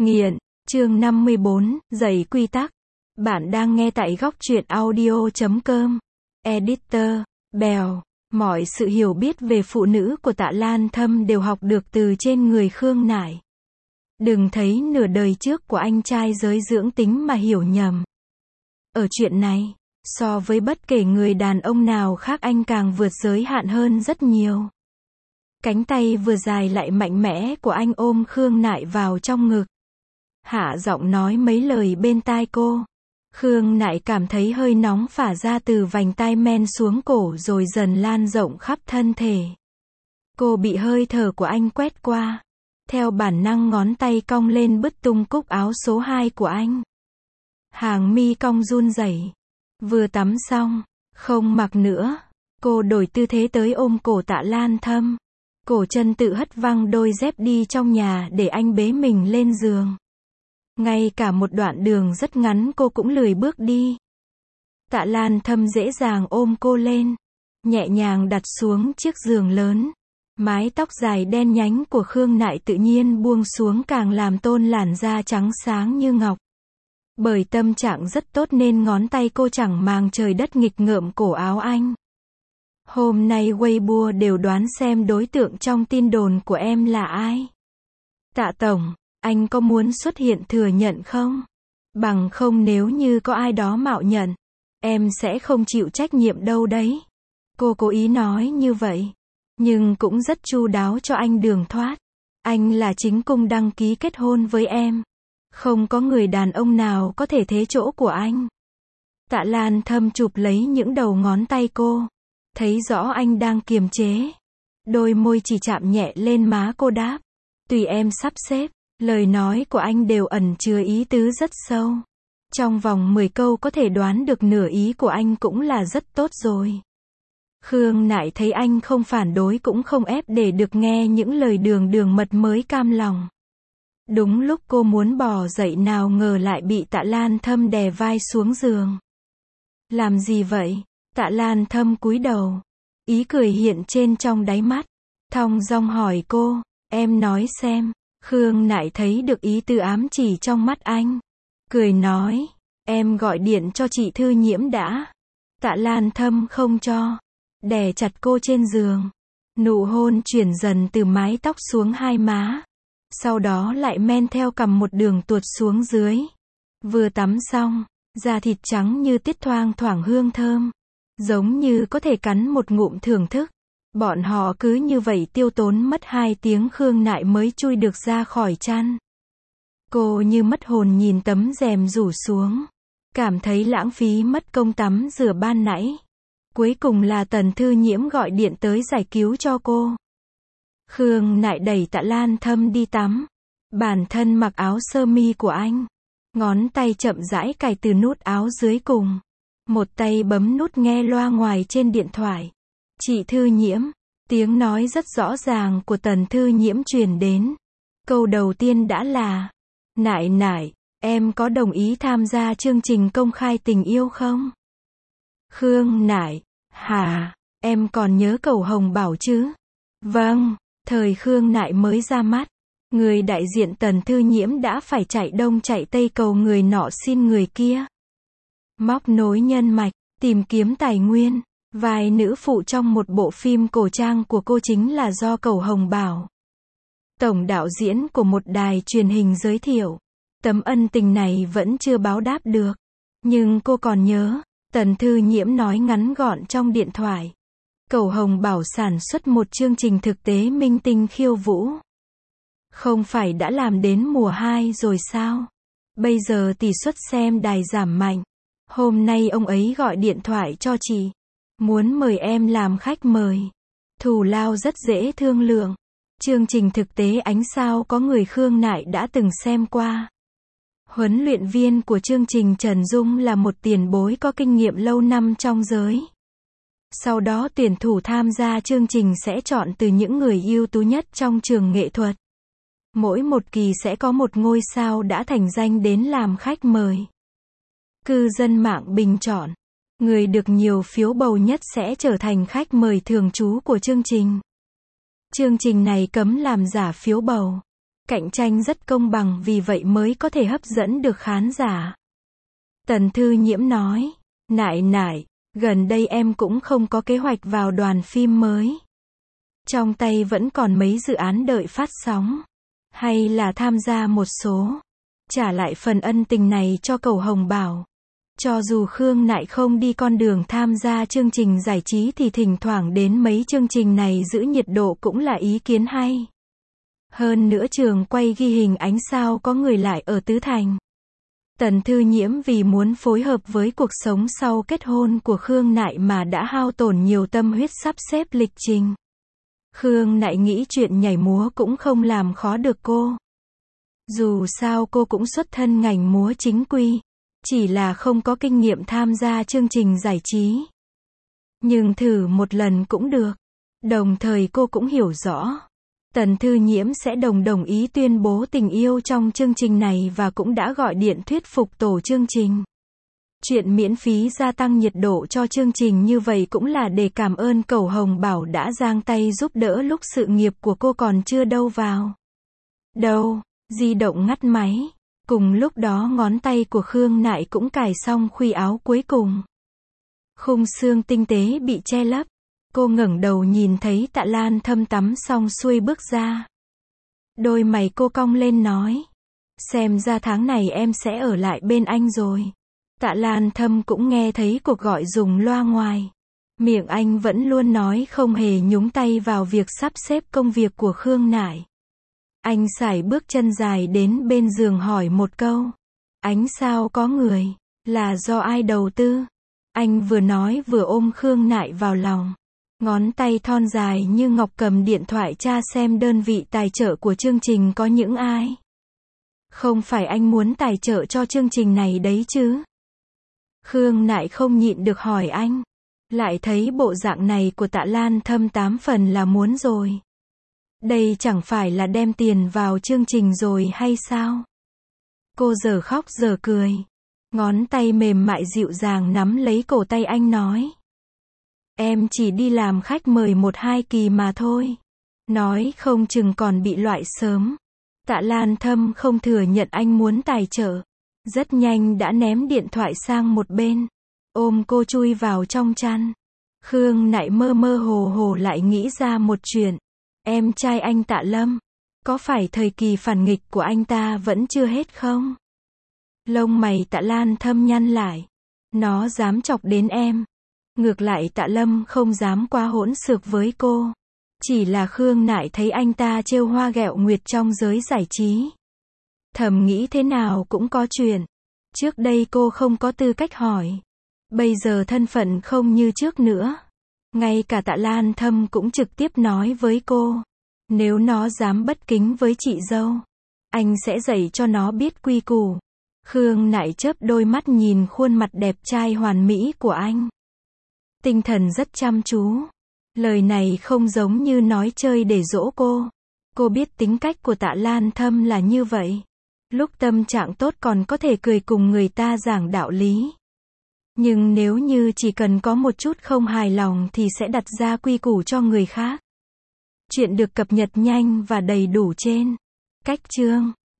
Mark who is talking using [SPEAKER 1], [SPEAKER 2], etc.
[SPEAKER 1] Nghiện, chương 54, dạy quy tắc. Bạn đang nghe tại góc truyện audio.com. Editor, Bèo. Mọi sự hiểu biết về phụ nữ của Tạ Lan Thâm đều học được từ trên người Khương Nải. Đừng thấy nửa đời trước của anh trai giới dưỡng tính mà hiểu nhầm. Ở chuyện này, so với bất kể người đàn ông nào khác anh càng vượt giới hạn hơn rất nhiều. Cánh tay vừa dài lại mạnh mẽ của anh ôm Khương Nải vào trong ngực. Hạ giọng nói mấy lời bên tai cô. Khương Nải cảm thấy hơi nóng phả ra từ vành tai men xuống cổ rồi dần lan rộng khắp thân thể. Cô bị hơi thở của anh quét qua. Theo bản năng ngón tay cong lên bứt tung cúc áo số 2 của anh. Hàng mi cong run rẩy. Vừa tắm xong, không mặc nữa. Cô đổi tư thế tới ôm cổ Tạ Lan Thâm. Cổ chân tự hất văng đôi dép đi trong nhà để anh bế mình lên giường. Ngay cả một đoạn đường rất ngắn cô cũng lười bước đi. Tạ Lan Thâm dễ dàng ôm cô lên, nhẹ nhàng đặt xuống chiếc giường lớn. Mái tóc dài đen nhánh của Khương Nải tự nhiên buông xuống càng làm tôn làn da trắng sáng như ngọc. Bởi tâm trạng rất tốt nên ngón tay cô chẳng màng trời đất nghịch ngợm cổ áo anh. Hôm nay Weibo đều đoán xem đối tượng trong tin đồn của em là ai. Tạ Tổng, anh có muốn xuất hiện thừa nhận không? Bằng không nếu như có ai đó mạo nhận, em sẽ không chịu trách nhiệm đâu đấy. Cô cố ý nói như vậy, nhưng cũng rất chu đáo cho anh đường thoát. Anh là chính cung đăng ký kết hôn với em. Không có người đàn ông nào có thể thế chỗ của anh. Tạ Lan Thâm chụp lấy những đầu ngón tay cô. Thấy rõ anh đang kiềm chế. Đôi môi chỉ chạm nhẹ lên má cô đáp. Tùy em sắp xếp. Lời nói của anh đều ẩn chứa ý tứ rất sâu. Trong vòng 10 câu có thể đoán được nửa ý của anh cũng là rất tốt rồi. Khương Nải thấy anh không phản đối cũng không ép để được nghe những lời đường mật mới cam lòng. Đúng lúc cô muốn bò dậy nào ngờ lại bị Tạ Lan Thâm đè vai xuống giường. Làm gì vậy? Tạ Lan Thâm cúi đầu. Ý cười hiện trên trong đáy mắt. Thong dong hỏi cô, em nói xem. Khương Nải thấy được ý tứ ám chỉ trong mắt anh. Cười nói, em gọi điện cho chị Thư Nhiễm đã. Tạ Lan Thâm không cho. Đè chặt cô trên giường. Nụ hôn chuyển dần từ mái tóc xuống hai má. Sau đó lại men theo cằm một đường tuột xuống dưới. Vừa tắm xong, da thịt trắng như tiết thoang thoảng hương thơm. Giống như có thể cắn một ngụm thưởng thức. Bọn họ cứ như vậy tiêu tốn mất 2 tiếng Khương Nải mới chui được ra khỏi chăn. Cô như mất hồn nhìn tấm rèm rủ xuống. Cảm thấy lãng phí mất công tắm rửa ban nãy. Cuối cùng là Tần Thư Nhiễm gọi điện tới giải cứu cho cô. Khương Nải đẩy Tạ Lan Thâm đi tắm. Bản thân mặc áo sơ mi của anh. Ngón tay chậm rãi cài từ nút áo dưới cùng. Một tay bấm nút nghe loa ngoài trên điện thoại. Chị Thư Nhiễm, tiếng nói rất rõ ràng của Tần Thư Nhiễm truyền đến. Câu đầu tiên đã là, Nải Nải, em có đồng ý tham gia chương trình công khai tình yêu không? Khương Nải, hả, em còn nhớ cầu Hồng Bảo chứ? Vâng, thời Khương Nải mới ra mắt, người đại diện Tần Thư Nhiễm đã phải chạy đông chạy tây cầu người nọ xin người kia. Móc nối nhân mạch, tìm kiếm tài nguyên. Vai nữ phụ trong một bộ phim cổ trang của cô chính là do Cầu Hồng Bảo, tổng đạo diễn của một đài truyền hình giới thiệu. Tấm ân tình này vẫn chưa báo đáp được. Nhưng cô còn nhớ, Tần Thư Nhiễm nói ngắn gọn trong điện thoại. Cầu Hồng Bảo sản xuất một chương trình thực tế minh tinh khiêu vũ. Không phải đã làm đến mùa 2 rồi sao? Bây giờ tỷ suất xem đài giảm mạnh. Hôm nay ông ấy gọi điện thoại cho chị. Muốn mời em làm khách mời. Thù lao rất dễ thương lượng. Chương trình thực tế ánh sao có người Khương Nải đã từng xem qua. Huấn luyện viên của chương trình Trần Dung là một tiền bối có kinh nghiệm lâu năm trong giới. Sau đó tuyển thủ tham gia chương trình sẽ chọn từ những người ưu tú nhất trong trường nghệ thuật. Mỗi một kỳ sẽ có một ngôi sao đã thành danh đến làm khách mời. Cư dân mạng bình chọn. Người được nhiều phiếu bầu nhất sẽ trở thành khách mời thường trú của chương trình. Chương trình này cấm làm giả phiếu bầu. Cạnh tranh rất công bằng vì vậy mới có thể hấp dẫn được khán giả. Tần Thư Nhiễm nói, nại nại, gần đây em cũng không có kế hoạch vào đoàn phim mới. Trong tay vẫn còn mấy dự án đợi phát sóng. Hay là tham gia một số. Trả lại phần ân tình này cho Cầu Hồng Bảo. Cho dù Khương Nại không đi con đường tham gia chương trình giải trí thì thỉnh thoảng đến mấy chương trình này giữ nhiệt độ cũng là ý kiến hay. Hơn nữa trường quay ghi hình ánh sao có người lại ở Tứ Thành. Tần Thư Nhiễm vì muốn phối hợp với cuộc sống sau kết hôn của Khương Nại mà đã hao tổn nhiều tâm huyết sắp xếp lịch trình. Khương Nại nghĩ chuyện nhảy múa cũng không làm khó được cô. Dù sao cô cũng xuất thân ngành múa chính quy, chỉ là không có kinh nghiệm tham gia chương trình giải trí. Nhưng thử một lần cũng được. Đồng thời cô cũng hiểu rõ, Tần Thư Nhiễm sẽ đồng ý tuyên bố tình yêu trong chương trình này và cũng đã gọi điện thuyết phục tổ chương trình. Chuyện miễn phí gia tăng nhiệt độ cho chương trình như vậy cũng là để cảm ơn Cầu Hồng Bảo đã giang tay giúp đỡ lúc sự nghiệp của cô còn chưa đâu vào. Di động ngắt máy. Cùng lúc đó ngón tay của Khương Nại cũng cài xong khuy áo cuối cùng. Khung xương tinh tế bị che lấp. Cô ngẩng đầu nhìn thấy Tạ Lan Thâm tắm xong xuôi bước ra. Đôi mày cô cong lên nói. Xem ra tháng này em sẽ ở lại bên anh rồi. Tạ Lan Thâm cũng nghe thấy cuộc gọi dùng loa ngoài. Miệng anh vẫn luôn nói không hề nhúng tay vào việc sắp xếp công việc của Khương Nại. Anh sải bước chân dài đến bên giường hỏi một câu. Ánh sao có người, là do ai đầu tư? Anh vừa nói vừa ôm Khương Nại vào lòng. Ngón tay thon dài như ngọc cầm điện thoại tra xem đơn vị tài trợ của chương trình có những ai. Không phải anh muốn tài trợ cho chương trình này đấy chứ? Khương Nại không nhịn được hỏi anh. Lại thấy bộ dạng này của Tạ Lan Thâm 8 phần là muốn rồi. Đây chẳng phải là đem tiền vào chương trình rồi hay sao? Cô giờ khóc giờ cười. Ngón tay mềm mại dịu dàng nắm lấy cổ tay anh nói. Em chỉ đi làm khách mời 1-2 kỳ mà thôi. Nói không chừng còn bị loại sớm. Tạ Lan Thâm không thừa nhận anh muốn tài trợ. Rất nhanh đã ném điện thoại sang một bên. Ôm cô chui vào trong chăn. Khương Nại mơ mơ hồ hồ lại nghĩ ra một chuyện. Em trai anh Tạ Lâm. Có phải thời kỳ phản nghịch của anh ta vẫn chưa hết không? Lông mày Tạ Lan Thâm nhăn lại. Nó dám chọc đến em. Ngược lại Tạ Lâm không dám quá hỗn xược với cô. Chỉ là Khương Nại thấy anh ta trêu hoa ghẹo nguyệt trong giới giải trí. Thầm nghĩ thế nào cũng có chuyện. Trước đây cô không có tư cách hỏi. Bây giờ thân phận không như trước nữa. Ngay cả Tạ Lan Thâm cũng trực tiếp nói với cô. Nếu nó dám bất kính với chị dâu, anh sẽ dạy cho nó biết quy củ. Khương Nại chớp đôi mắt nhìn khuôn mặt đẹp trai hoàn mỹ của anh. Tinh thần rất chăm chú. Lời này không giống như nói chơi để dỗ cô. Cô biết tính cách của Tạ Lan Thâm là như vậy. Lúc tâm trạng tốt còn có thể cười cùng người ta giảng đạo lý. Nhưng nếu như chỉ cần có một chút không hài lòng thì sẽ đặt ra quy củ cho người khác. Chuyện được cập nhật nhanh và đầy đủ trên Cách Chương.